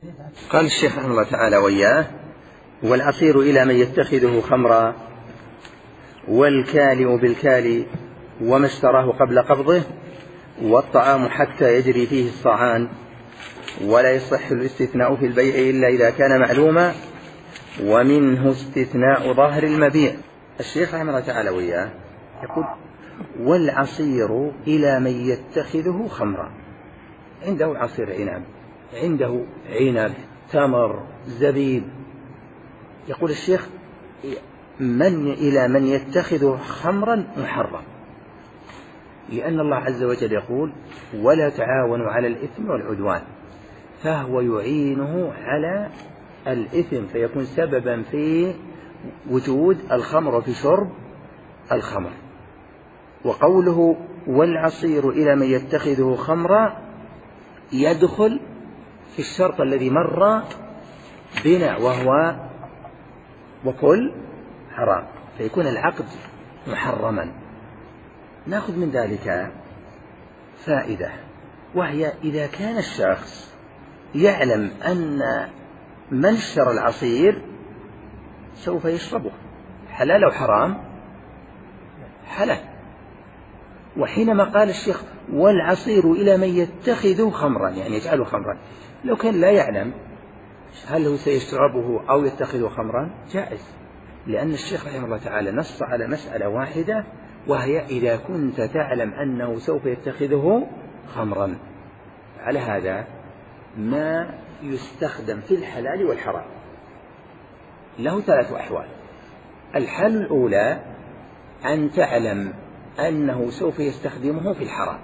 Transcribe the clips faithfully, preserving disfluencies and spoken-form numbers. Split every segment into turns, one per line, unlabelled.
قال الشيخ رحمه الله تعالى وإياه: والعصير إلى من يتخذه خمرا، والكالي بالكالي وما اشتراه قبل قبضه، والطعام حتى يجري فيه الصعان، ولا يصح الاستثناء في البيع إلا إذا كان معلوما، ومنه استثناء ظاهر المبيع. الشيخ رحمه الله تعالى وإياه يقول: والعصير إلى من يتخذه خمرا. عنده عصير عنب، عنده عنب، تمر، زبيب. يقول الشيخ: من إلى من يتخذ خمرا محرم، لأن الله عز وجل يقول: ولا تعاونوا على الإثم والعدوان، فهو يعينه على الإثم فيكون سببا في وجود الخمر وفي شرب الخمر. وقوله والعصير إلى من يتخذه خمرا يدخل في الشرط الذي مر بنا، وهو وكل حرام، فيكون العقد محرما. نأخذ من ذلك فائدة، وهي إذا كان الشخص يعلم أن من اشترى العصير سوف يشربه، حلال أو حرام؟ حلال. وحينما قال الشيخ والعصير إلى من يتخذه خمرا، يعني يجعله خمرا، لو كان لا يعلم هل هو سيشربه أو يتخذه خمرا جائز، لأن الشيخ رحمه الله تعالى نص على مسألة واحدة، وهي إذا كنت تعلم أنه سوف يتخذه خمرا. على هذا ما يستخدم في الحلال والحرام له ثلاث أحوال. الحالة الأولى أن تعلم أنه سوف يستخدمه في الحرام،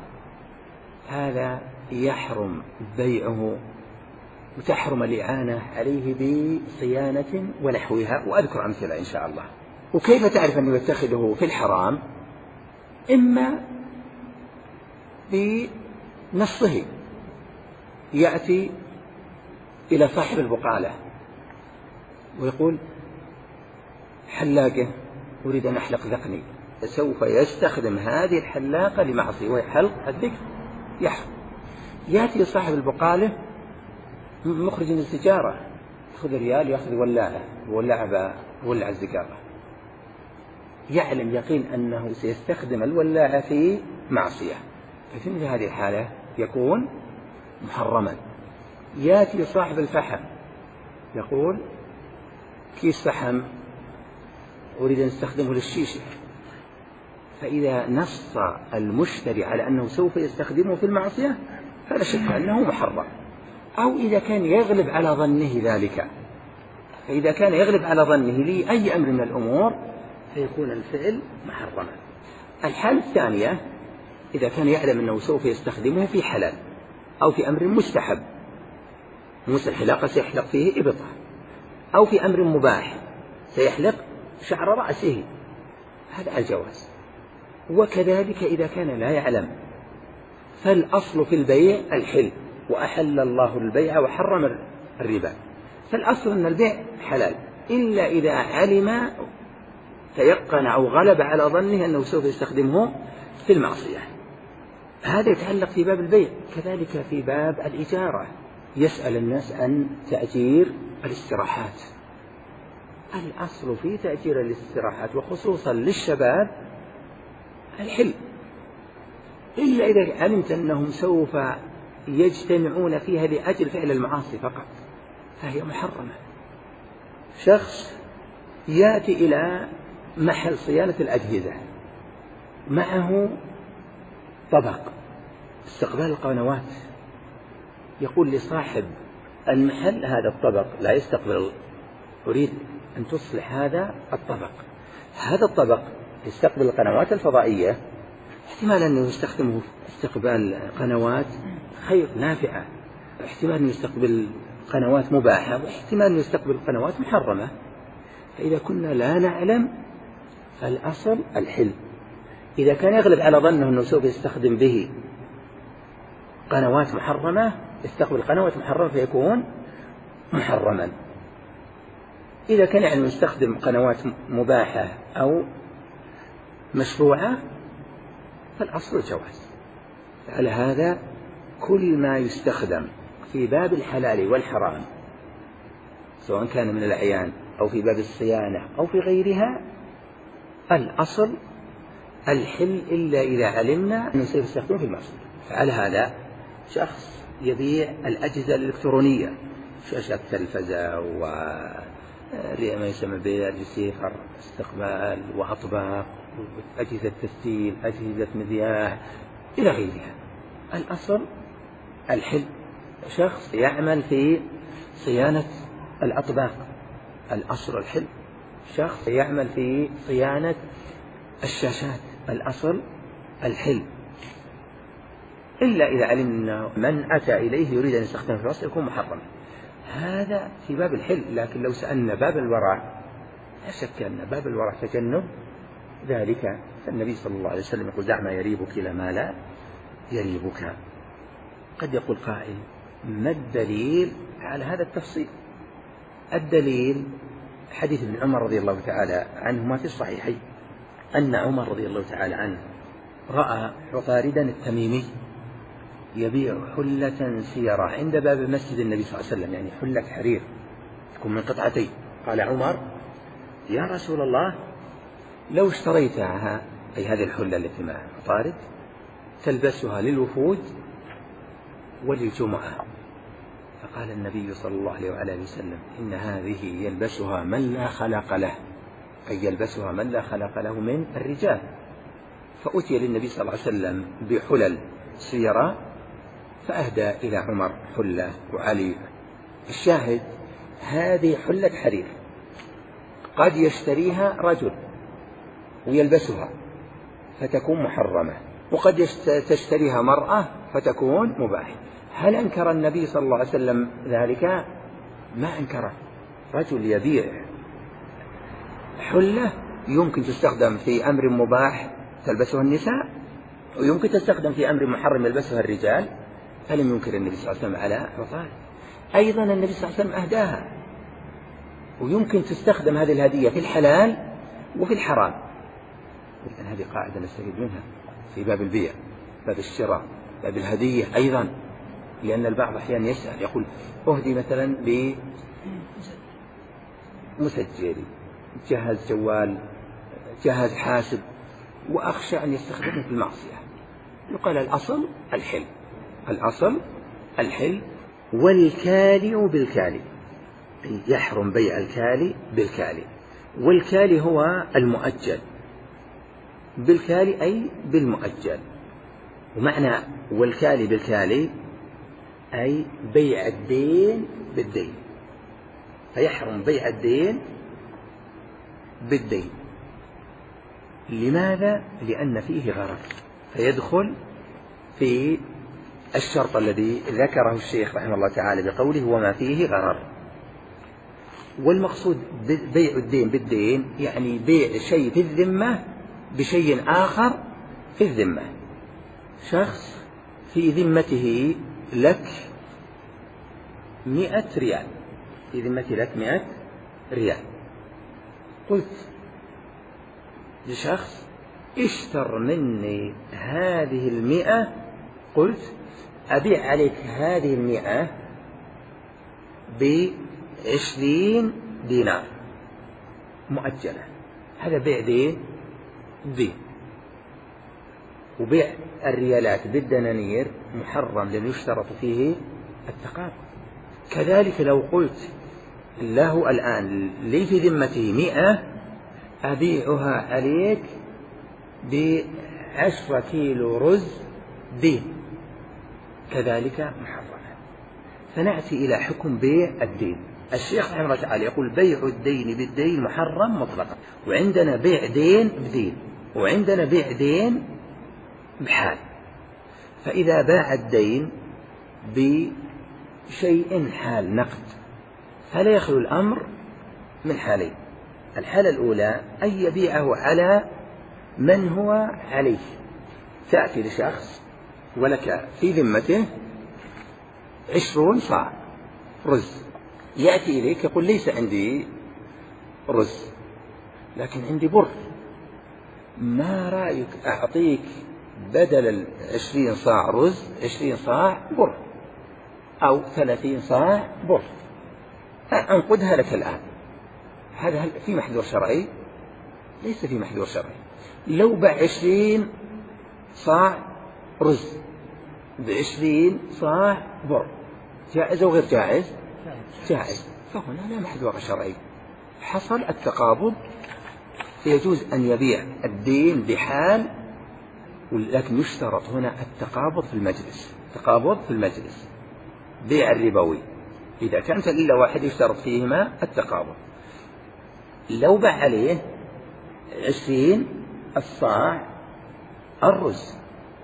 هذا يحرم بيعه وتحرم الإعانة عليه بصيانة ونحوها، وأذكر أمثلة إن شاء الله. وكيف تعرف أنه يتخذه في الحرام؟ إما بنصه، يأتي إلى صاحب البقالة ويقول: حلاقة أريد أن أحلق ذقني، سوف يستخدم هذه الحلاقة لمعصية وهي حلق الذكر، يحرم. يأتي صاحب البقالة مخرج من التجارة، يأخذ ريال، يأخذ ولاعة، ولاعة بولع الزجاجة، يعلم يقين أنه سيستخدم الولاعة في معصية، ففي مثل هذه الحالة يكون محرما. يأتي صاحب الفحم يقول: كيس فحم أريد أن استخدمه للشيشة، فإذا نص المشتري على أنه سوف يستخدمه في المعصية فلا شك أنه محرم. أو إذا كان يغلب على ظنه ذلك، فإذا كان يغلب على ظنه لأي أمر من الأمور فيكون الفعل محرما. الحالة الثانية إذا كان يعلم أنه سوف يستخدمه في حلال أو في أمر مستحب، مثل الحلاقة سيحلق فيه إبطة، أو في أمر مباح سيحلق شعر رأسه، هذا الجواز. وكذلك إذا كان لا يعلم، فالأصل في البيع الحل، وأحل الله البيع وحرم الربا، فالأصل أن البيع حلال، إلا إذا علم تيقن أو غلب على ظنه أنه سوف يستخدمه في المعصية. هذا يتعلق في باب البيع. كذلك في باب الإجارة يسأل الناس عن تأجير الاستراحات. الأصل في تأجير الاستراحات وخصوصا للشباب الحل، إلا إذا علمت أنهم سوف يجتمعون فيها لأجل فعل المعاصي فقط فهي محرمة. شخص يأتي إلى محل صيانة الأجهزة، معه طبق استقبال القنوات، يقول لصاحب المحل: هذا الطبق لا يستقبل، أريد أن تصلح هذا الطبق. هذا الطبق يستقبل القنوات الفضائية، احتمال أنه يستخدمه استقبال قنوات خير نافعة، احتمال أنه يستقبل قنوات مباحة، واحتمال أنه يستقبل قنوات محرمة. فإذا كنا لا نعلم فالأصل الحل. إذا كان يغلب على ظنه أنه سوف يستخدم به قنوات محرمة، يستقبل قنوات محرمة فيكون محرما. إذا كان يعني يستخدم قنوات مباحة أو مشروعة فالأصل الجواز. على هذا كل ما يستخدم في باب الحلال والحرام سواء كان من الأعيان أو في باب الصيانة أو في غيرها الأصل الحل إلا إذا علمنا أنه سيستخدم في المعصية. فعلى هذا شخص يبيع الأجهزة الإلكترونية شاشة تلفزة وما يسمى بالريسيفر استقبال وأطباق أجهزة تسجيل أجهزة مذياع إلى غيرها. الأصل الحل. شخص يعمل في صيانة الأطباق الأصل الحل. شخص يعمل في صيانة الشاشات الأصل الحل إلا إذا علمنا من أتى إليه يريد أن يستخدم في الوصف يكون محرما. هذا في باب الحل. لكن لو سألنا باب الورع لا شك أن باب الورع تجنب ذلك. فالنبي صلى الله عليه وسلم يقول دع ما يريبك إلى ما لا يريبك. قد يقول قائل ما الدليل على هذا التفصيل؟ الدليل حديث ابن عمر رضي الله تعالى عنهما في الصحيحين أن عمر رضي الله تعالى عنه رأى عطاردا التميمي يبيع حلة سيرة عند باب مسجد النبي صلى الله عليه وسلم، يعني حلة حرير تكون من قطعتين. قال عمر يا رسول الله لو اشتريتها أي هذه الحلة التي مع عطارد تلبسها للوفود وللجمعة. فقال النبي صلى الله عليه وعلى آله وسلم إن هذه يلبسها من لا خلق له، أي يلبسها من لا خلق له من الرجال. فأتي للنبي صلى الله عليه وسلم بحلل سيرة فأهدى إلى عمر حلة وعلي. الشاهد هذه حلة حرير قد يشتريها رجل ويلبسها فتكون محرمة، وقد تشتريها مرأة فتكون مباحة. هل أنكر النبي صلى الله عليه وسلم ذلك؟ ما أنكره. رجل يبيع حلة يمكن تستخدم في أمر مباح تلبسها النساء ويمكن تستخدم في أمر محرم يلبسها الرجال، فلم ينكر النبي صلى الله عليه وسلم على عطارد. أيضا النبي صلى الله عليه وسلم أهداها ويمكن تستخدم هذه الهدية في الحلال وفي الحرام. إذن هذه قاعدة نستفيد منها في باب البيع، باب الشراء، باب الهدية أيضا. لأن البعض أحيانا يسأل يقول أهدي مثلا بمسجل جهاز جوال جهاز حاسب وأخشى أن يستخدمه في المعصية. يقال الأصل الحل. الأصل الحل. والكالي بالكالي يحرم بيع الكالي بالكالي. والكالي هو المؤجل، بالكالي أي بالمؤجل. ومعنى والكالي بالكالي أي بيع الدين بالدين. فيحرم بيع الدين بالدين. لماذا؟ لأن فيه غرر، فيدخل في الشرط الذي ذكره الشيخ رحمه الله تعالى بقوله وما فيه غرر. والمقصود بيع الدين بالدين يعني بيع شيء في الذمة بشيء آخر في الذمة. شخص في ذمته لك مئة ريال، في ذمتي لك مئة ريال. قلت لشخص اشتر مني هذه المئة، قلت أبيع عليك هذه المئة بعشرين دينار مؤجلة. هذا بيع دين دين. وبيع الريالات بالدنانير محرم لأن يشترط فيه التقابل. كذلك لو قلت له الآن لي في ذمته مئة أبيعها عليك بعشرة كيلو رز دين، كذلك محرمة. فنأتي إلى حكم بيع الدين. الشيخ رحمه الله تعالى يقول بيع الدين بالدين محرم مطلقا، وعندنا بيع دين بدين، وعندنا بيع دين بحال. فإذا باع الدين بشيء حال نقد فلا يخلو الأمر من حالين. الحالة الأولى أن يبيعه على من هو عليه. تأتي لشخص ولك في ذمته عشرون صاع رز، يأتي إليك يقول ليس عندي رز لكن عندي بر، ما رأيك أعطيك بدل العشرين صاع رز عشرين صاع بر؟ أو ثلاثين صاع بر، أنقدها لك الآن. هذا في محذور شرعي؟ ليس في محذور شرعي. لو باع عشرين صاع رز بعشرين صاع بر، جائز أو غير جائز؟ جائز. فهنا لا محذور شرعي، حصل التقابض، يجوز أن يبيع الدين بحال، ولكن يشترط هنا التقابض في المجلس. تقابض في المجلس، بيع الربوي إذا كانت إلا واحد يشترط فيهما التقابض. لو باع عليه عشرين الصاع الرز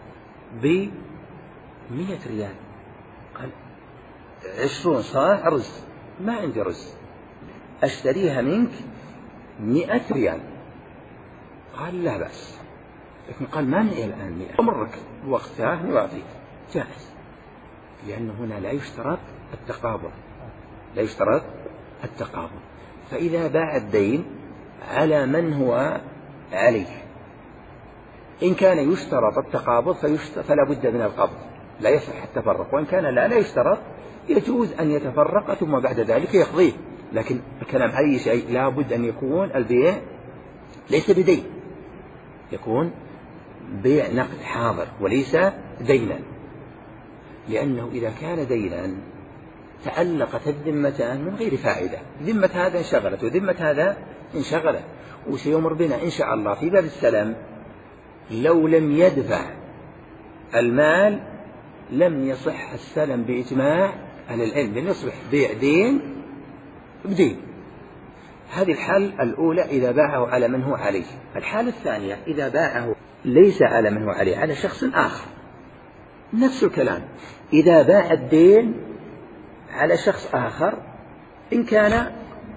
بمئة ريال، قال عشرون صاع رز، ما عندي رز، أشتريها منك مئة ريال. قال لا بأس، لكن قال ما معي الآن مئة، أمرك وقتها نعطيك، جائز، لأنه هنا لا يشترط التقابض، لا يشترط التقابض. فإذا باع الدين على من هو عليه، إن كان يشترط التقابض فلا بد من القبض، لا يصح التفرق، وإن كان لا لا يشترط يجوز أن يتفرق ثم بعد ذلك يقضيه. لكن الكلام أي شيء لا بد أن يكون البيع ليس بدين، يكون بيع نقد حاضر وليس دينا، لأنه إذا كان دينا تعلقت الذمتان من غير فائدة، ذمة هذا انشغلت وذمة هذا انشغلت. وسيمر بنا إن شاء الله في باب السلم، لو لم يدفع المال لم يصح السلم بإجماع أهل العلم، لن يصبح بيع دين بدين. هذه الحالة الأولى إذا باعه على من هو عليه. الحالة الثانية إذا باعه ليس على من هو عليه، على شخص آخر، نفس الكلام. إذا باع الدين على شخص آخر، إن كان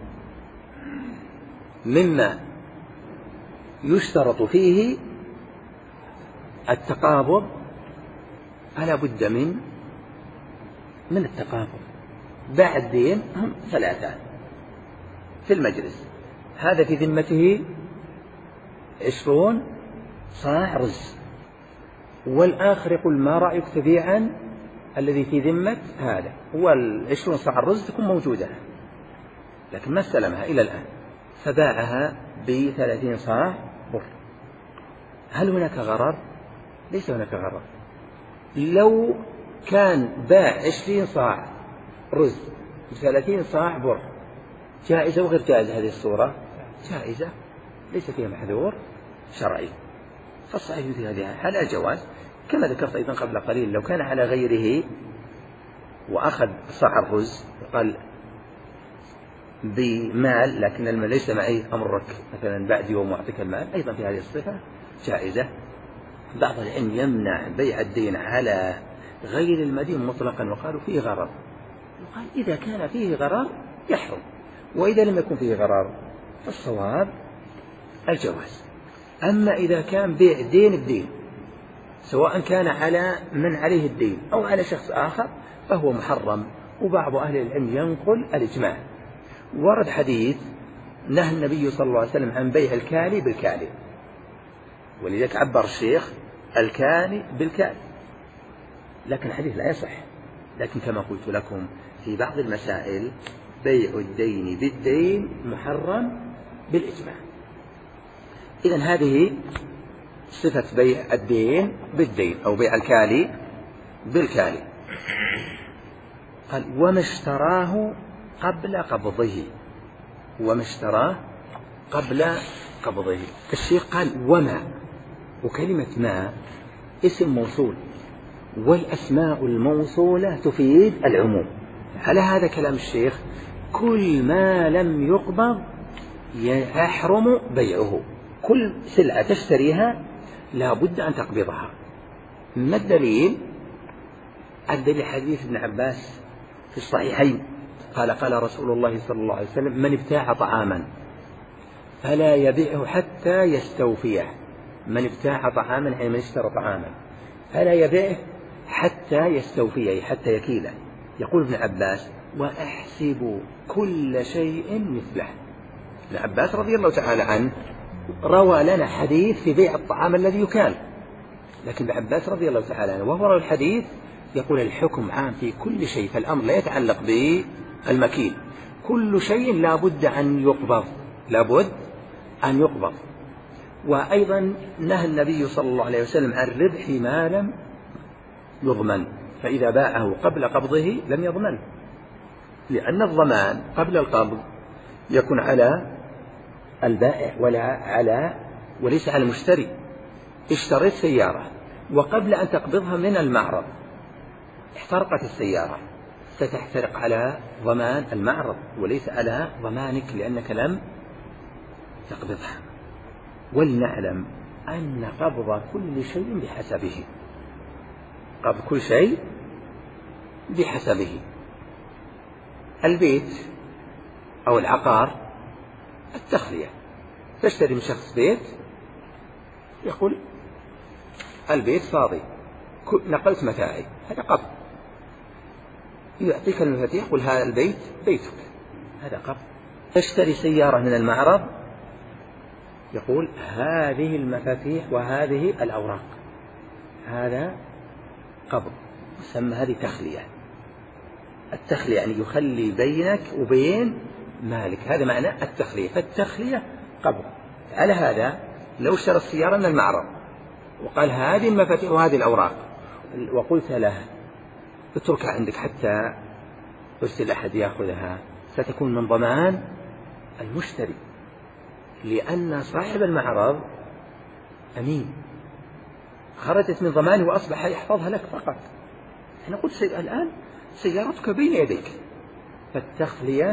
مما يشترط فيه التقابض فلا بد من من التقابض. باع الدين هم ثلاثة في المجلس، هذا في ذمته عشرون صاع رز، والآخر يقول ما رأيك تبيعا الذي في ذمة هذا، هو العشرون صاع الرز تكون موجودة لكن ما استلمها إلى الآن، فباعها بثلاثين صاع بر. هل هناك غرر؟ ليس هناك غرر. لو كان باع عشرين صاع رز بثلاثين صاع بر، جائزة وغير جائزة هذه الصورة؟ جائزة، ليس فيها محذور شرعي. فالصحيح في هذه الحالة الجواز، كما ذكرت أيضا قبل قليل. لو كان على غيره وأخذ صاع الرز وقال بمال لكن المال ليس معي، أمرك مثلا بعد يوم وأعطيك المال، أيضا في هذه الصفة جائزة. بعض العلم يمنع بيع الدين على غير المدين مطلقا، وقالوا فيه غرر، وقال إذا كان فيه غرر يحرم، وإذا لم يكن فيه غرر فالصواب الجواز. أما إذا كان بيع دين بدين، سواء كان على من عليه الدين أو على شخص آخر، فهو محرم. وبعض أهل العلم ينقل الإجماع، ورد حديث نهى النبي صلى الله عليه وسلم عن بيع الكالي بالكالي، ولذلك عبر الشيخ الكالي بالكالي، لكن الحديث لا يصح. لكن كما قلت لكم في بعض المسائل بيع الدين بالدين محرم بالإجماع. إذن هذه صفة بيع الدين بالدين أو بيع الكالي بالكالي. قال وما اشتراه قبل قبضه، وما اشتراه قبل قبضه. الشيخ قال وما، وكلمة ما اسم موصول، والأسماء الموصولة تفيد العموم. على هذا كلام الشيخ كل ما لم يقبض يحرم بيعه، كل سلعة تشتريها لا بد أن تقبضها. ما الدليل؟ الدليل حديث ابن عباس في الصحيحين قال قال رسول الله صلى الله عليه وسلم من ابتاع طعاما فلا يبيعه حتى يستوفيه. من ابتاع طعاما يعني من اشترى طعاما فلا يبيعه حتى يستوفيه، حتى يكيله. يقول ابن عباس وأحسب كل شيء مثله. ابن عباس رضي الله تعالى عنه روى لنا حديث في بيع الطعام الذي يكال، لكن ابن عباس رضي الله تعالى عنه وهو روى الحديث يقول الحكم عام في كل شيء، فالأمر لا يتعلق بالمكيل، كل شيء لا بد أن يقبض، لا بد أن يقبض. وأيضا نهى النبي صلى الله عليه وسلم عن ربح ما لم يضمن، فإذا باعه قبل قبضه لم يضمن، لأن الضمان قبل القبض يكون على البائع ولا على وليس على المشتري. اشتريت سيارة وقبل أن تقبضها من المعرض احترقت السيارة، ستحترق على ضمان المعرض وليس على ضمانك لأنك لم تقبضها. ولنعلم أن قبض كل شيء بحسبه، قبض كل شيء بحسبه. البيت أو العقار التخلية، تشتري من شخص بيت يقول البيت فاضي نقلت متاعي، هذا قبض. يعطيك المفاتيح يقول هذا البيت بيتك، هذا قبض. تشتري سيارة من المعرض يقول هذه المفاتيح وهذه الأوراق، هذا قبض، يسمى هذه تخلية. التخلية يعني يخلي بينك وبين مالك، هذا معنى التخلية. فالتخلية قبض. على هذا لو اشترى السيارة من المعرض وقال هذه المفاتيح وهذه الأوراق وقلت له اتركها عندك حتى أرسل أحد يأخذها، ستكون من ضمان المشتري، لأن صاحب المعرض أمين، خرجت من ضمانه وأصبح يحفظها لك فقط. أنا قلت سي... الآن سيارتك بين يديك. فالتخلية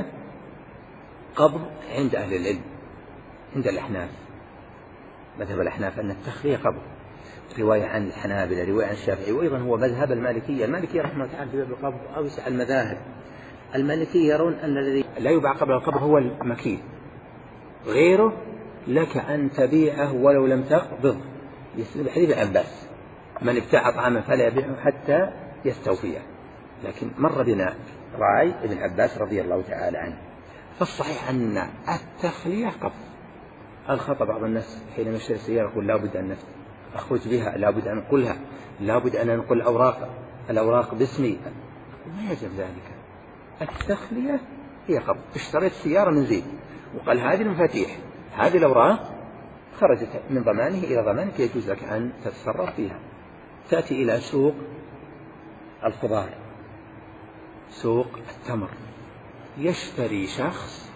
قبض عند أهل العلم، عند الأحناف، مذهب الأحناف أن التخلية قبض، رواية عن الحنابلة، رواية عن الشافعي، وأيضا هو مذهب المالكية. المالكية رحمه الله تعالى في باب القبض أوسع المذاهب. المالكية يرون أن الذي لا يباع قبل القبض هو المكيل، غيره لك أن تبيعه ولو لم تقبض. يستدل حديث عباس من ابتاع طعاما فلا يبيعه حتى يستوفيه، لكن مر بنا رأي ابن عباس رضي الله تعالى عنه. فالصحيح أن التخلية قبض. الخطأ بعض الناس حينما يشتري السيارة يقول لا بد أن أخرج بها، لا بد أن أنقلها، لا بد أن أنقل أوراق الأوراق باسمي، ما يجب ذلك. التخلية هي قبض. اشتريت سيارة من زيد وقال هذه المفاتيح هذه الأوراق، خرجت من ضمانه إلى ضمانك، يجوز لك أن تتصرف فيها. تأتي إلى سوق الخضار، سوق التمر، يشتري شخص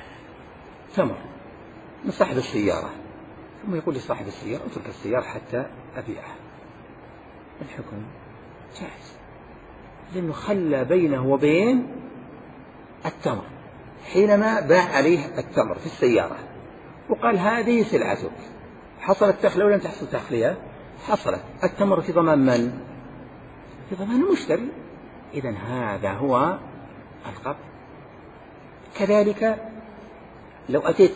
تمر من صاحب السيارة، ثم يقول لصاحب السيارة اترك السيارة حتى أبيعها. الحكم جائز، لأنه خلى بينه وبين التمر حينما باع عليه التمر في السيارة وقال هذه سلعتك. حصلت تخلية ولم تحصل تخلية؟ حصلت. التمر في ضمان من؟ في ضمان المشتري. إذن هذا هو القبض. كذلك لو أتيت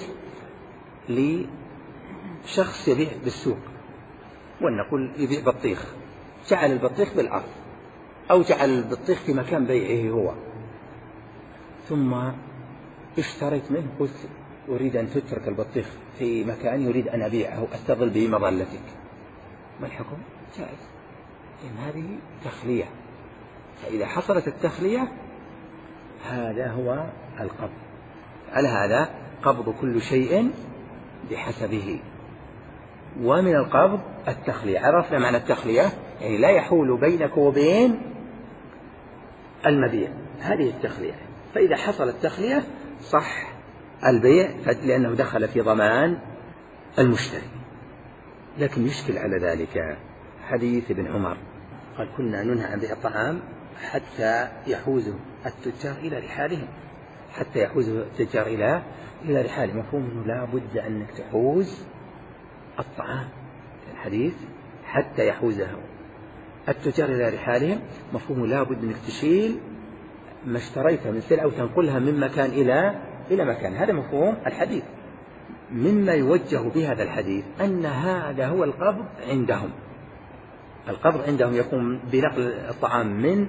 لشخص يبيع بالسوق ولنقول يبيع بطيخ، جعل البطيخ بالأرض أو جعل البطيخ في مكان بيعه هو، ثم اشتريت منه قلت أريد أن تترك البطيخ في مكان يريد أن أبيعه أستظل به مظلتك، ما الحكم؟ جائز، إن هذه تخلية. فإذا حصلت التخلية هذا هو القبض. على هذا قبض كل شيء بحسبه. ومن القبض التخلية. عرفنا معنى التخلية، يعني لا يحول بينك وبين المبيع، هذه التخلية. فإذا حصل التخلية صح البيع لأنه دخل في ضمان المشتري. لكن يشكل على ذلك حديث ابن عمر قال كنا ننهى عن بيع الطعام حتى يحوز التجار إلى رحالهم، حتى يحوز التجار إلى إلى رحالهم. مفهوم أنه لا بد أنك تحوز الطعام، الحديث حتى يحوزه التجار إلى رحالهم، مفهوم لا بد أنك تشيل ما اشتريته من سلعة وتنقلها من مكان إلى إلى مكان. هذا مفهوم الحديث. مما يوجه بهذا الحديث أن هذا هو القبض عندهم. القبض عندهم يكون بنقل الطعام من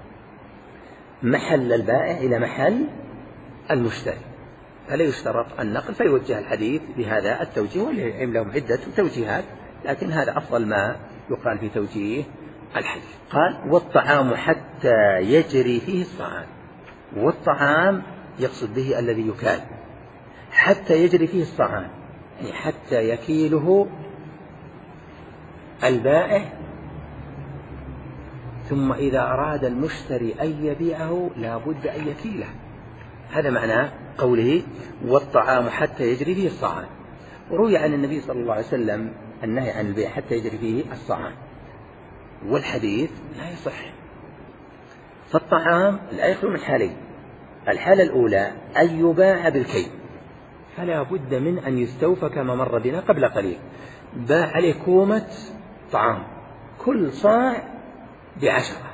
محل البائع إلى محل المشتري، فلا يشترط النقل، فيوجه الحديث بهذا التوجيه، والعلم لهم عدة توجيهات، لكن هذا أفضل ما يقال في توجيه الحديث. قال والطعام حتى يجري فيه الطعام، والطعام يقصد به الذي يكال، حتى يجري فيه الطعام يعني حتى يكيله البائع، ثم إذا أراد المشتري أن يبيعه لا بد أن يكيله. هذا معنى قوله والطعام حتى يجري فيه الطعام. وروي عن النبي صلى الله عليه وسلم النهي عن البيع حتى يجري فيه الطعام، والحديث لا يصح. فالطعام لا يخلو من حالين: الحالة الأولى أن يباع بالكيل، فلا بد من أن يستوفى كما مر بنا قبل قليل، باع عليه كومة طعام كل صاع بعشرة،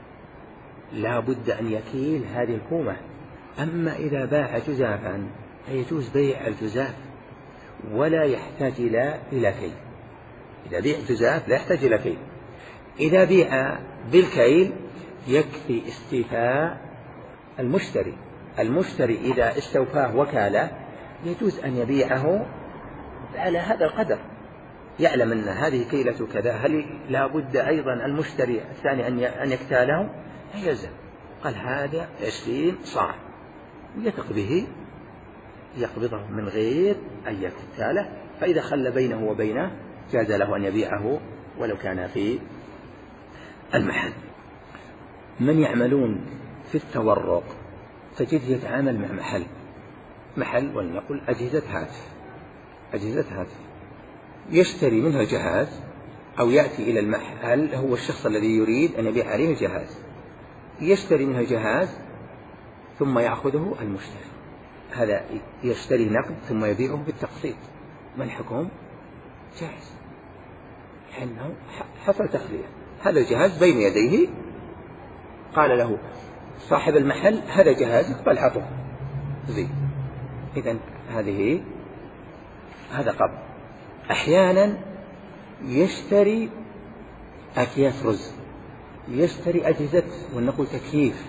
لا بد أن يكيل هذه الكومة. أما إذا باع جزافا فيجوز بيع الجزاف ولا يحتاج إلى إلى كيل. إذا بيع جزاف لا يحتاج إلى كيل. إذا بيع بالكيل يكفي استيفاء المشتري. المشتري إذا استوفاه وكالة يجوز أن يبيعه على هذا القدر، يعلم أن هذه كيلة كذا، هل لا بد أيضا المشتري الثاني أن يكتاله؟ يلزم. قال هذا عشرين صاع، ويثق به يقبضه من غير أن يكتاله، فإذا خل بينه وبينه جاز له أن يبيعه ولو كان في المحل. من يعملون في التورق تجد يتعامل مع محل محل ولنقل أجهزة هاتف أجهزة هاتف يشتري منها جهاز، أو يأتي إلى المحل هو الشخص الذي يريد أن يبيع عليه الجهاز، يشتري منها جهاز ثم يأخذه المشتري، هذا يشتري نقد ثم يبيعه بالتقسيط. ما الحكم؟ جائز، لأنه حصل تخلية. هذا الجهاز بين يديه، قال له صاحب المحل هذا جهازك بل عطه زي. إذن هذه هذا قبض. أحيانا يشتري أكياس رز، يشتري أجهزة ونقول تكييف،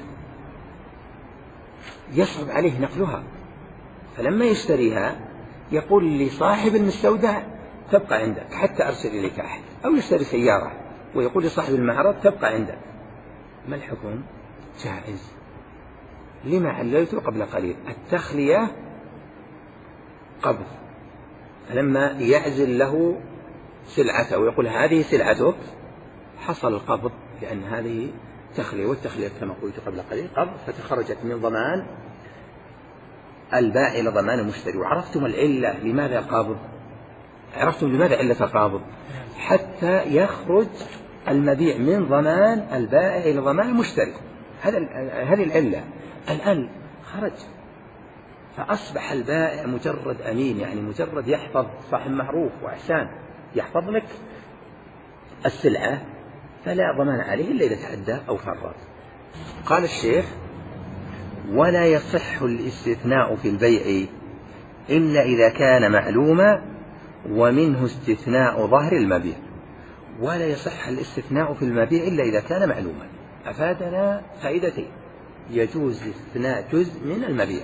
يصعب عليه نقلها، فلما يشتريها يقول لصاحب المستودع تبقى عندك حتى أرسل إليك أحد، أو يشتري سيارة ويقول لصاحب المعرض تبقى عندك. ما الحكم؟ جائز. لما عللته قبل قليل؟ التخلية قبض، فلما يعزل له سلعته ويقول هذه سلعتك حصل القبض، لأن هذه تخلية، والتخلية كما قلت قبل قليل قبض، فتخرجت من ضمان البائع إلى ضمان المشتري. وعرفتم العلة لماذا قابض؟ عرفتم لماذا علة القابض؟ حتى يخرج المبيع من ضمان البائع إلى ضمان المشتري، هذا هذه العلة. الآن خرج فأصبح البائع مجرد أمين، يعني مجرد يحفظ صاحب معروف وإحسان، يحفظ لك السلعة، فلا ضمان عليه إلا إذا تعدى أو فرط. قال الشيخ ولا يصح الاستثناء في البيع إلا إذا كان معلوما ومنه استثناء ظهر المبيع. ولا يصح الاستثناء في المبيع إلا إذا كان معلوما. أفادنا فائدتين: يجوز استثناء جزء من المبيع،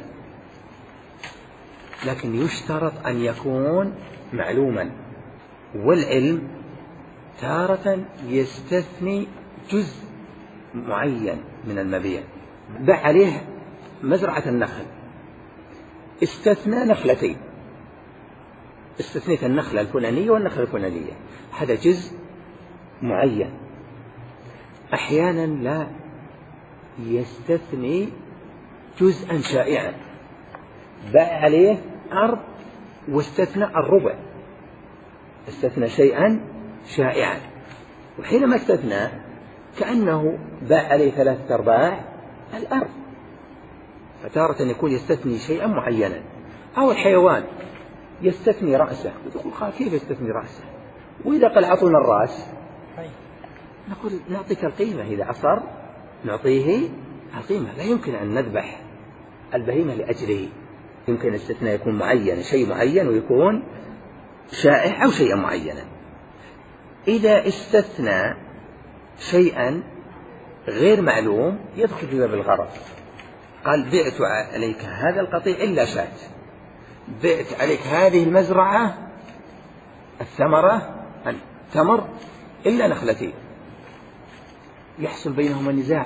لكن يشترط أن يكون معلوما، والعلم تارة يستثني جزء معين من المبيع. باع عليه مزرعة النخل، استثنى نخلتين، استثنيت النخلة الفلانية والنخلة الفلانية، هذا جزء معين. أحيانا لا يستثني جزءا شائعا، باع عليه أرض واستثنى الربع، استثنى شيئا شائعا، وحينما استثنى كأنه باع عليه ثلاثة أرباع الأرض. فتارة يكون يستثني شيئا معينا. أو الحيوان يستثني رأسه، وتقول قال كيف يستثني رأسه؟ وإذا قال عطونا الرأس نقول نعطيك القيمة، إذا عصر نعطيه القيمة. لا يمكن أن نذبح البهيمة لأجله، يمكن الاستثناء يكون معين، شيء معين، ويكون شائع أو شيئا معينا. إذا استثنى شيئا غير معلوم يدخل في باب الغرض. قال بعت عليك هذا القطيع إلا شاة، بعت عليك هذه المزرعة الثمرة التمر إلا نخلتين، يحصل بينهما نزاع.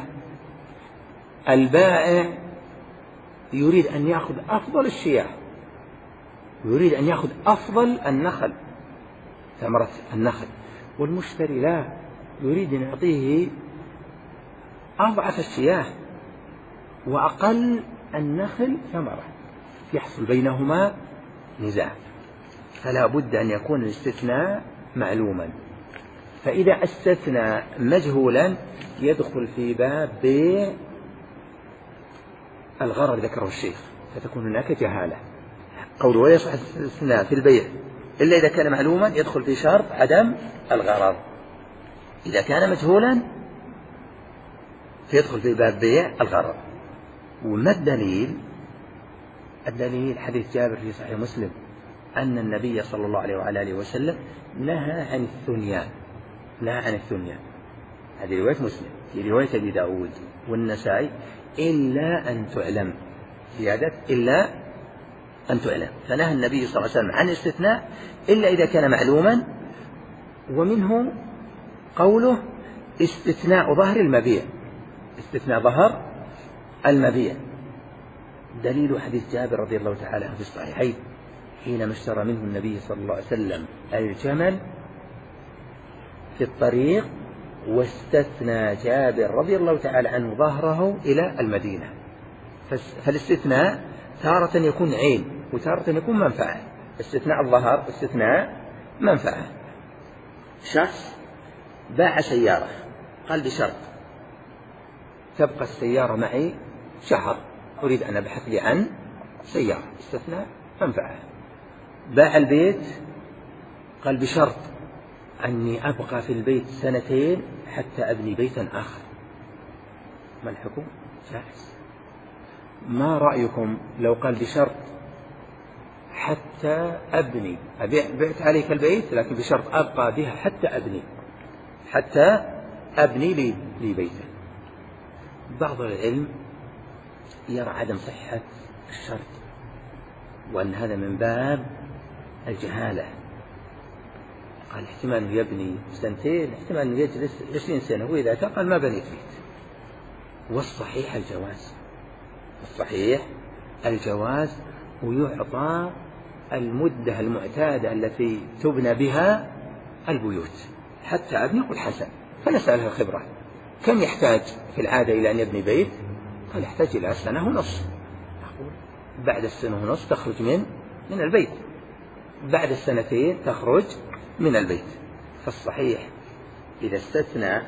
البائع يريد أن يأخذ أفضل الشياه، يريد أن يأخذ أفضل النخل، ثمرة النخل، والمشتري لا، يريد أن يعطيه أضعف الشياه وأقل النخل ثمرة، يحصل بينهما نزاع. فلا بد أن يكون الاستثناء معلوما. فإذا استثنى مجهولا يدخل في باب بيع الغرر ذكره الشيخ، فتكون هناك جهالة. قوله ولا يصح الاستثناء في البيع إلا إذا كان معلوما يدخل في شرط عدم الغرر. إذا كان مجهولا فيدخل في باب بيع الغرر. وما الدليل؟ الدليل حديث جابر في صحيح مسلم أن النبي صلى الله عليه وعلى آله وسلم نهى عن الثنيان، نهى عن الثنيان. هذه رواية مسلم. في رواية أبي داود والنسائي إلا أن تعلم، زيادة إلا أن تعلم. فنهى النبي صلى الله عليه وسلم عن الاستثناء إلا إذا كان معلوما. ومنه قوله استثناء ظهر المبيع، استثناء ظهر المبيع. دليل حديث جابر رضي الله تعالى عنه في الصحيحين حينما اشترى منه النبي صلى الله عليه وسلم الجمل في الطريق، واستثنى جابر رضي الله تعالى عنه ظهره إلى المدينة. فالاستثناء تارة يكون عين وتارة يكون منفعة. استثناء الظهر واستثناء منفعة. شخص باع سيارة قال بشرط تبقى السيارة معي شهر، أريد أن أبحث لي عن سيارة، استثناء منفعة. باع البيت قال بشرط أني أبقى في البيت سنتين حتى أبني بيتا آخر. ما الحكم؟ جائز. ما رأيكم لو قال بشرط حتى أبني، أبيع بعت عليك البيت لكن بشرط أبقى بها حتى أبني، حتى أبني لي, لي بيتا. بعض العلم يرى عدم صحة الشرط وأن هذا من باب الجهالة. قال احتمال أنه يبني سنتين، احتمال أنه يجلس عشرين سنة، وإذا تقل ما بنيت بيت. والصحيح الجواز، الصحيح الجواز، ويعطى المدة المعتادة التي تبنى بها البيوت حتى أبني. قل حسن، فنسألها الخبرة كم يحتاج في العادة إلى أن يبني بيت؟ قال يحتاج إلى سنة ونصف. أقول بعد السنة ونصف تخرج من من البيت، بعد السنتين تخرج من البيت. فالصحيح إذا استثنى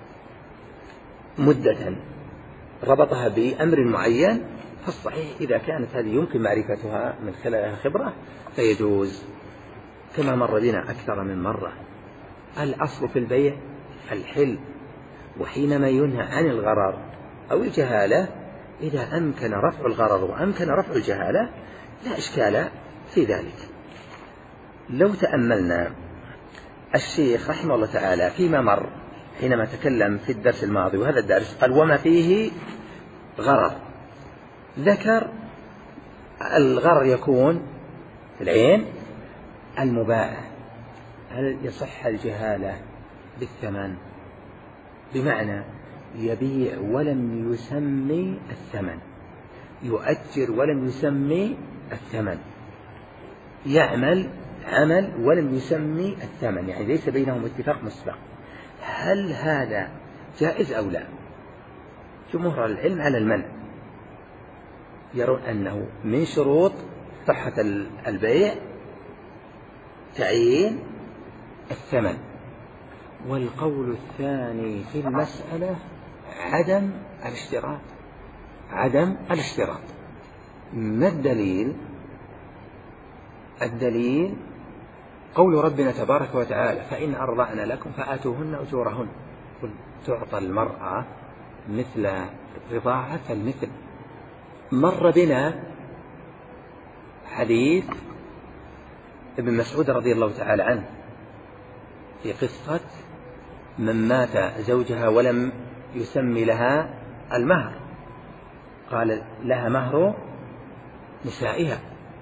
مدة ربطها بأمر معين، فالصحيح إذا كانت هذه يمكن معرفتها من خلال خبرة فيجوز، كما مر بنا أكثر من مرة. الأصل في البيع الحل، وحينما ينهى عن الغرر أو الجهالة إذا أمكن رفع الغرر وأمكن رفع الجهالة لا إشكال في ذلك. لو تأملنا الشيخ رحمه الله تعالى فيما مر حينما تكلم في الدرس الماضي وهذا الدرس قال وما فيه غرر، ذكر الغرر يكون في العين المباعة. هل يصح الجهالة بالثمن؟ بمعنى يبيع ولم يسمي الثمن، يؤجر ولم يسمي الثمن، يعمل عمل ولم يسمي الثمن، يعني ليس بينهم اتفاق مسبق. هل هذا جائز أو لا؟ جمهور العلم على المنع، يرون أنه من شروط صحة البيع تعيين الثمن. والقول الثاني في المسألة عدم الاشتراط، عدم الاشتراط. ما الدليل؟ الدليل قول ربنا تبارك وتعالى فإن أرضعن لكم فآتوهن أجورهن. قل تعطى المرأة مثل رضاعة المثل. مر بنا حديث ابن مسعود رضي الله تعالى عنه في قصة من مات زوجها ولم يسمي لها المهر، قال لها مهر نسائها،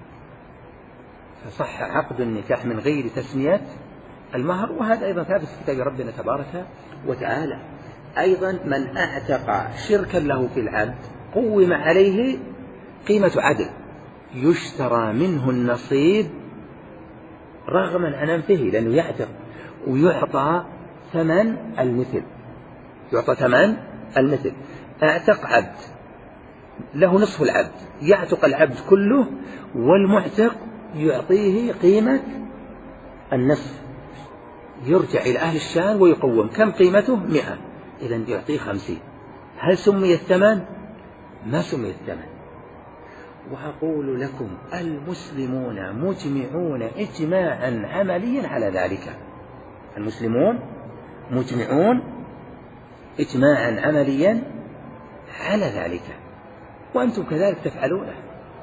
فصح عقد النكاح من غير تسمية المهر. وهذا أيضا ثابت في كتاب ربنا تبارك وتعالى. أيضا من أعتق شركا له في العبد قوم عليه قيمة عدل يشترى منه النصيب رغما عن أنفه، لأنه يعتق ويعطى ثمن المثل، يعطى ثمن المثل. أعتق عبد له نصف العبد، يعتق العبد كله، والمعتق يعطيه قيمة النصف، يرجع إلى أهل الشان ويقوم. كم قيمته؟ مئة، إذن يعطيه خمسين. هل سمي الثمن؟ ما سمي الثمن. وأقول لكم المسلمون مجمعون إجماعا عمليا على ذلك، المسلمون مجمعون إجماعا عمليا على ذلك، وأنتم كذلك تفعلونه.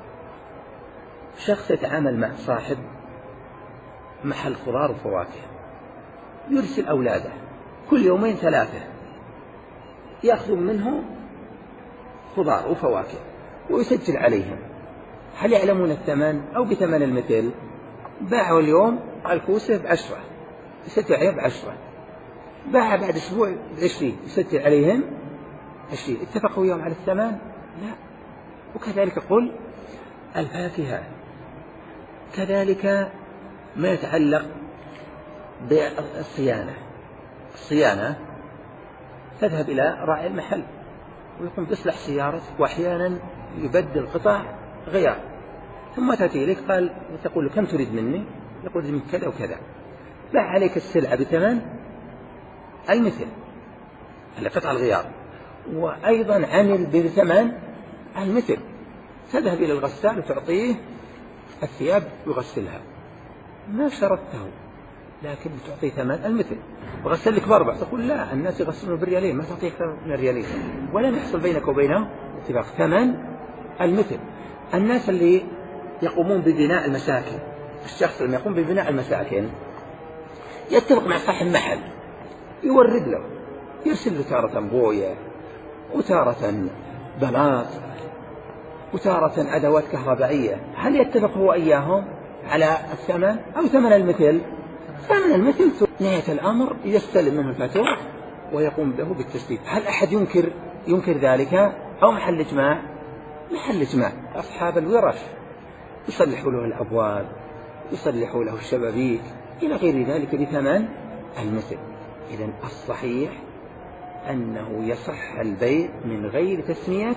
شخص يتعامل مع صاحب محل خضار وفواكه، يرسل أولاده كل يومين ثلاثة يأخذون منه خضار وفواكه ويسجل عليهم. هل يعلمون الثمن أو بثمن المثل؟ باعوا اليوم الكوسة بعشرة يسجل عليهم بعشرة، باع بعد أسبوع بعشرين يسجل عليهم عشرين. اتفقوا يوم على الثمن؟ لا. وكذلك قل الفاكهة، كذلك ما يتعلق بالصيانة. الصيانة تذهب إلى راعي المحل ويقوم بيصلح سيارتك، وأحيانا يبدل قطع غيار، ثم تأتي إليك قال تقول له كم تريد مني؟ يقول لي من كذا وكذا. باع عليك السلعة بثمن المثل قطع الغيار، وأيضا عمل بثمن المثل. تذهب إلى الغسال وتعطيه الثياب يغسلها، ما شرطته لكن تعطيه ثمن المثل. وغسل لك بأربع، تقول لا الناس يغسلون بالريالين، ما تعطيه أكثر من الريالين، ولم يحصل بينك وبينه اتفاق. ثمن المثل. الناس اللي يقومون ببناء المساكن، الشخص اللي يقوم ببناء المساكن يتفق مع صاحب محل يورد له، يرسل له تارة بوية وتارة بلاط وتارة أدوات كهربائية. هل يتفق هو إياهم على الثمن أو ثمن المثل؟ ثمن المثل. نهاية الأمر يستلم منه الفاتورة ويقوم به بالتسديد. هل أحد ينكر ينكر ذلك؟ أو محل إجماع؟ محل إجماع. أصحاب الورش يصلحوا له الأبواب، يصلحوا له الشبابيك إلى غير ذلك بثمن المثل. إذن الصحيح أنه يصح البيع من غير تسمية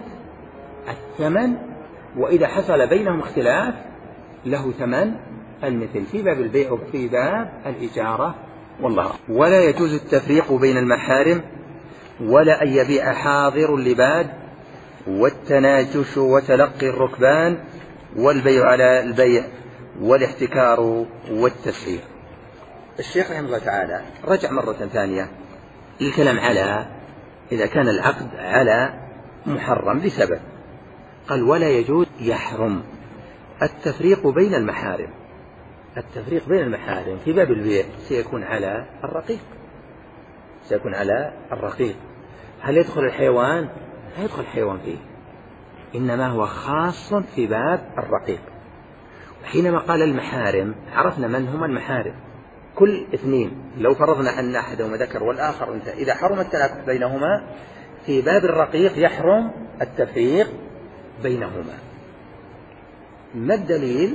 الثمن، وإذا حصل بينهم اختلاف له ثمن المثل في باب البيع وفي باب الإجارة. والله. ولا يجوز التفريق بين المحارم، ولا أن يبيع حاضر لباد، والتناجش وتلقي الركبان، والبيع على البيع، والاحتكار والتسعير. الشيخ رحمه الله تعالى رجع مرة ثانية للكلام على إذا كان العقد على محرم لسبب، قال ولا يجوز يحرم التفريق بين المحارم. التفريق بين المحارم في باب البيع سيكون على الرقيق، سيكون على الرقيق. هل يدخل الحيوان؟ لا يدخل الحيوان فيه، إنما هو خاص في باب الرقيق. وحينما قال المحارم عرفنا من هم المحارم. كل اثنين لو فرضنا أن أحدهما ذكر والآخر أنثى، إذا حرم التلاكف بينهما في باب الرقيق يحرم التفريق بينهما. ما الدليل؟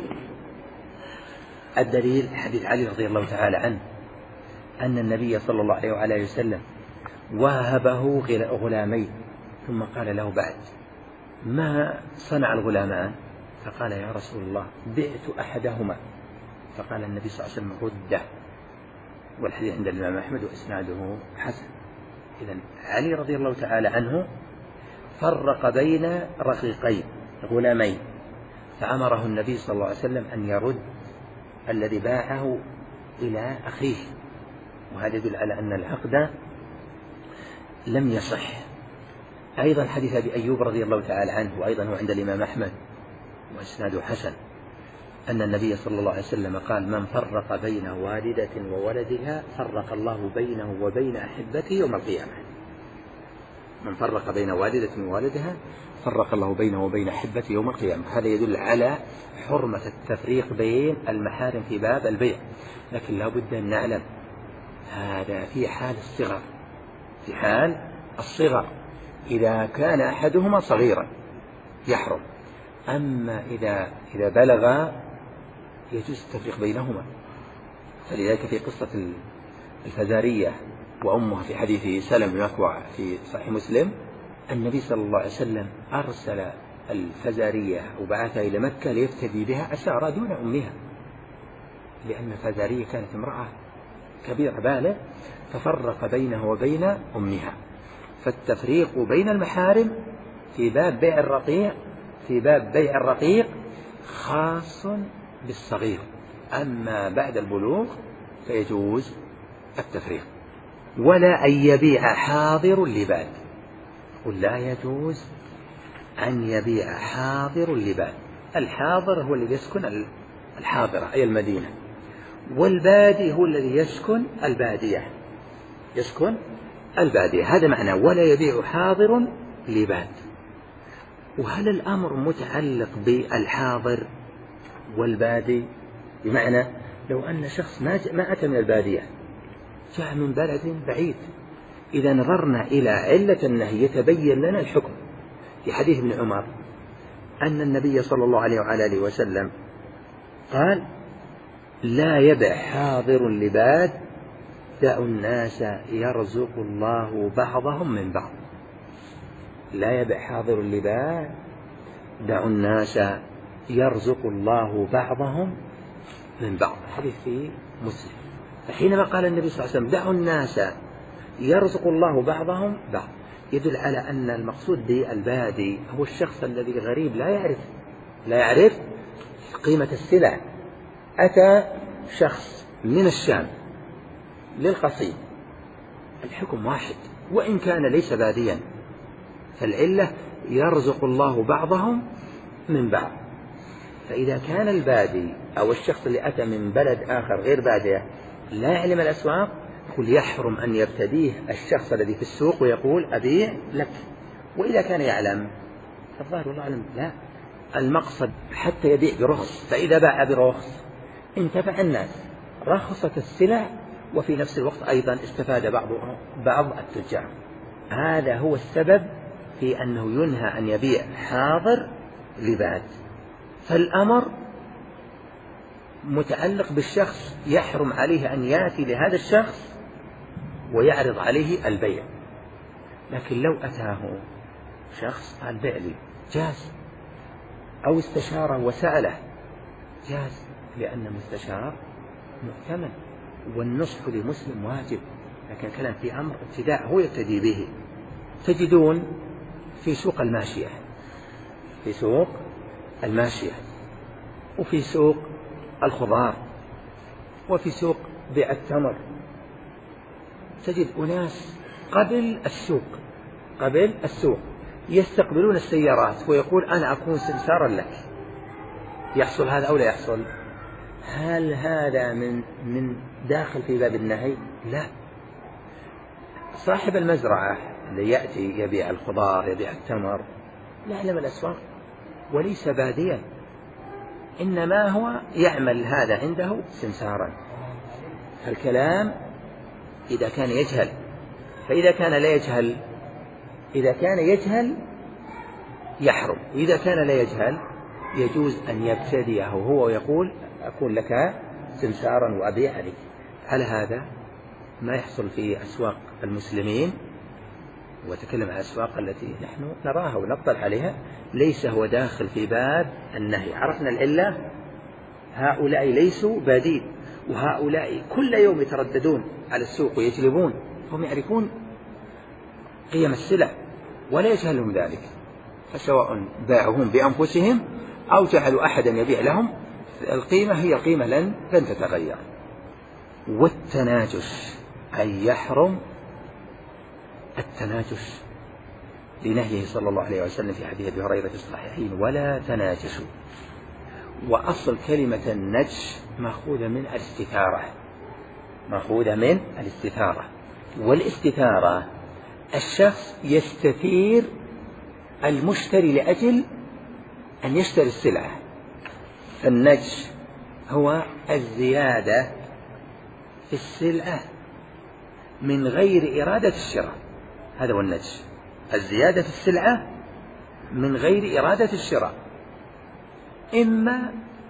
الدليل حديث علي رضي الله تعالى عنه أن النبي صلى الله عليه وعلى وسلم وهبه غلامين، ثم قال له بعد ما صنع الغلامان؟ فقال يا رسول الله بعت أحدهما. فقال النبي صلى الله عليه وسلم رده. والحديث عند الإمام أحمد وإسناده حسن. إذن علي رضي الله تعالى عنه فرق بين رقيقين غلامين، فأمره النبي صلى الله عليه وسلم أن يرد الذي باعه إلى أخيه، وهذا يدل على أن العقد لم يصح. أيضا حديث أبي أيوب رضي الله تعالى عنه، وأيضا هو عند الإمام أحمد وإسناده حسن، أن النبي صلى الله عليه وسلم قال من فرق بين والدة وولدها فرق الله بينه وبين أحبته يوم القيامة. من فرق بين والدة وولدها فرق الله بينه وبين أحبته يوم القيامة. هذا يدل على حرمة التفريق بين المحارم في باب البيع، لكن لا بد أن نعلم هذا في حال الصغر، في حال الصغر إذا كان أحدهما صغيرا يحرم، أما إذا إذا بلغ يجوز التفريق بينهما. فلذلك في قصة الفزارية وأمها في حديث سلم بن أكوع في صحيح مسلم، النبي صلى الله عليه وسلم أرسل الفزارية وبعثها إلى مكة ليفتدي بها أسارى دون أمها، لأن الفزارية كانت امرأة كبيرة بالغ، ففرق بينه وبين أمها. فالتفريق بين المحارم في باب بيع الرقيق في باب بيع الرقيق خاص بالصغير، أما بعد البلوغ فيجوز التفريق. ولا أن يبيع حاضر لباد، قل لا يجوز أن يبيع حاضر لباد. الحاضر هو الذي يسكن الحاضرة أي المدينة، والبادي هو الذي يسكن البادية يسكن البادية هذا معنى ولا يبيع حاضر لباد. وهل الأمر متعلق بالحاضر والبادي؟ بمعنى لو أن شخص ما ما أتى من البادية، جاء من بلد بعيد، إذا نظرنا إلى علة النهي يتبين لنا الحكم. في حديث ابن عمر أن النبي صلى الله عليه وعلى آله وسلم قال لا يبع حاضر لباد، دعوا الناس يرزق الله بعضهم من بعض. لا يبع حاضر لباد، دعوا الناس يرزق الله بعضهم من بعض. حديث في مسلم. فحينما قال النبي صلى الله عليه وسلم دعوا الناس يرزق الله بعضهم بعض، يدل على أن المقصود بالبادي هو الشخص الذي غريب لا يعرف لا يعرف قيمة السلع. أتى شخص من الشام للقصيم، الحكم واحد وإن كان ليس باديا، فالعلة يرزق الله بعضهم من بعض. فإذا كان البادي أو الشخص اللي أتى من بلد آخر غير بادية لا يعلم الأسواق، يقول يحرم أن يبتديه الشخص الذي في السوق ويقول أبيع لك. وإذا كان يعلم فالظاهر والله أعلم لا، المقصد حتى يبيع برخص، فإذا باع برخص انتفع الناس، رخصت السلع وفي نفس الوقت أيضا استفاد بعض بعض التجار. هذا هو السبب في أنه ينهى أن يبيع حاضر لباد. فالأمر متعلق بالشخص، يحرم عليه أن يأتي لهذا الشخص ويعرض عليه البيع. لكن لو أتاه شخص قال بيع لي جاز، أو استشاره وسأله جاز، لأن المستشار مؤتمن والنصح لمسلم واجب. لكن كلام في أمر ابتداء هو يبتدي به. تجدون في سوق الماشية في سوق الماشية وفي سوق الخضار وفي سوق بيع التمر، تجد أناس قبل السوق قبل السوق يستقبلون السيارات ويقول أنا أكون سمسارا لك. يحصل هذا أو لا يحصل؟ هل هذا من من داخل في باب النهي؟ لا. صاحب المزرعة اللي يأتي يبيع الخضار يبيع التمر لا يعلم الأسواق وليس باديا، إنما هو يعمل هذا عنده سمسارا. فالكلام إذا كان يجهل، فإذا كان لا يجهل إذا كان يجهل يحرم، وإذا كان لا يجهل يجوز أن يبتديه هو ويقول أكون لك سمسارا وأبيع عليك. على هذا ما يحصل في أسواق المسلمين، وتكلم عن الأسواق التي نحن نراها ونطلع عليها، ليس هو داخل في باب النهي. عرفنا العلة، هؤلاء ليسوا بادين، وهؤلاء كل يوم يترددون على السوق ويجلبون، هم يعرفون قيم السلع ولا يجهلهم ذلك، فسواء باعوهم بأنفسهم أو جعلوا أحدا يبيع لهم، القيمة هي القيمة لن لن تتغير. والتناجش أي يحرم التناجش لنهيه صلى الله عليه وسلم في حديث أبي هريرة في الصحيحين ولا تناجشوا. وأصل كلمة النجش مأخوذة من الاستثارة مأخوذة من الاستثارة والاستثارة الشخص يستثير المشتري لأجل أن يشتري السلعة. فالنجش هو الزيادة في السلعة من غير إرادة الشراء. هذا هو النجش، الزيادة في السلعة من غير إرادة الشراء، إما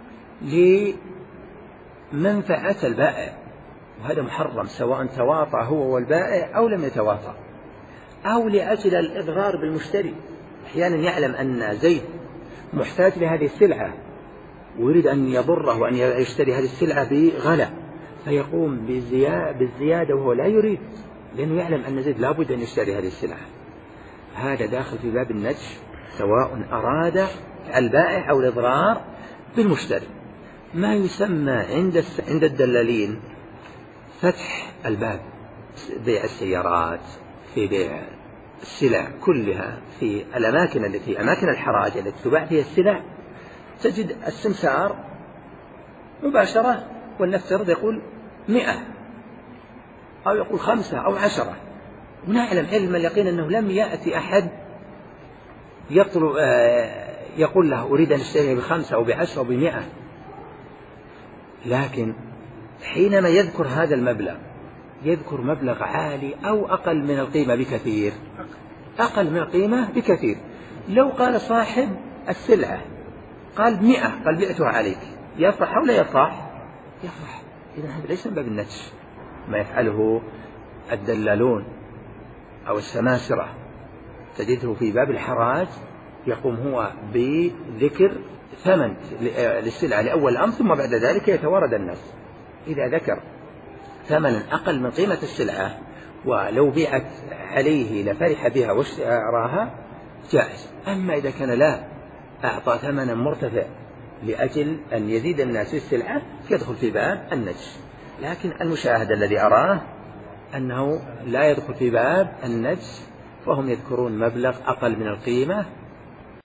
لمنفعة البائع وهذا محرم سواء تواطأ هو والبائع أو لم يتواطأ، أو لأجل الإضرار بالمشتري. أحيانا يعلم أن زيد محتاج لهذه السلعة ويريد أن يضره وأن يشتري هذه السلعة بغلاء، فيقوم بالزيادة وهو لا يريد، لأنه يعلم أن زيد لابد أن يشتري هذه السلعة. هذا داخل في باب النجش سواء أراد البائع أو الإضرار بالمشتري. ما يسمى عند عند الدلالين فتح الباب، بيع السيارات، في بيع السلع كلها في الأماكن التي أماكن الحراج التي تباع فيها السلع، تجد السمسار مباشرة ولنفترض يقول مئة أو يقول خمسة أو عشرة، ونعلم علم اليقين أنه لم يأتي أحد يطلب يقول له أريد أن أشتري بخمسة أو بعشرة أو بمئة، لكن حينما يذكر هذا المبلغ يذكر مبلغ عالي أو أقل من القيمة بكثير، أقل من القيمة بكثير. لو قال صاحب السلعة قال مئة، قال بعتها عليك، يفرح أو لا يفرح؟ يفرح. إذا هذا ليس من باب النجش. ما يفعله الدلالون أو السماسرة تجده في باب الحراج يقوم هو بذكر ثمن للسلعة لأول الأمر، ثم بعد ذلك يتوارد الناس. إذا ذكر ثمنا أقل من قيمة السلعة ولو بيعت عليه لفرح بها واشتراها جائز. أما إذا كان لا أعطى ثمنا مرتفع لأجل أن يزيد الناس في السلعة يدخل في باب النجش. لكن المشاهد الذي أراه أنه لا يدخل في باب النجش، وهم يذكرون مبلغ أقل من القيمة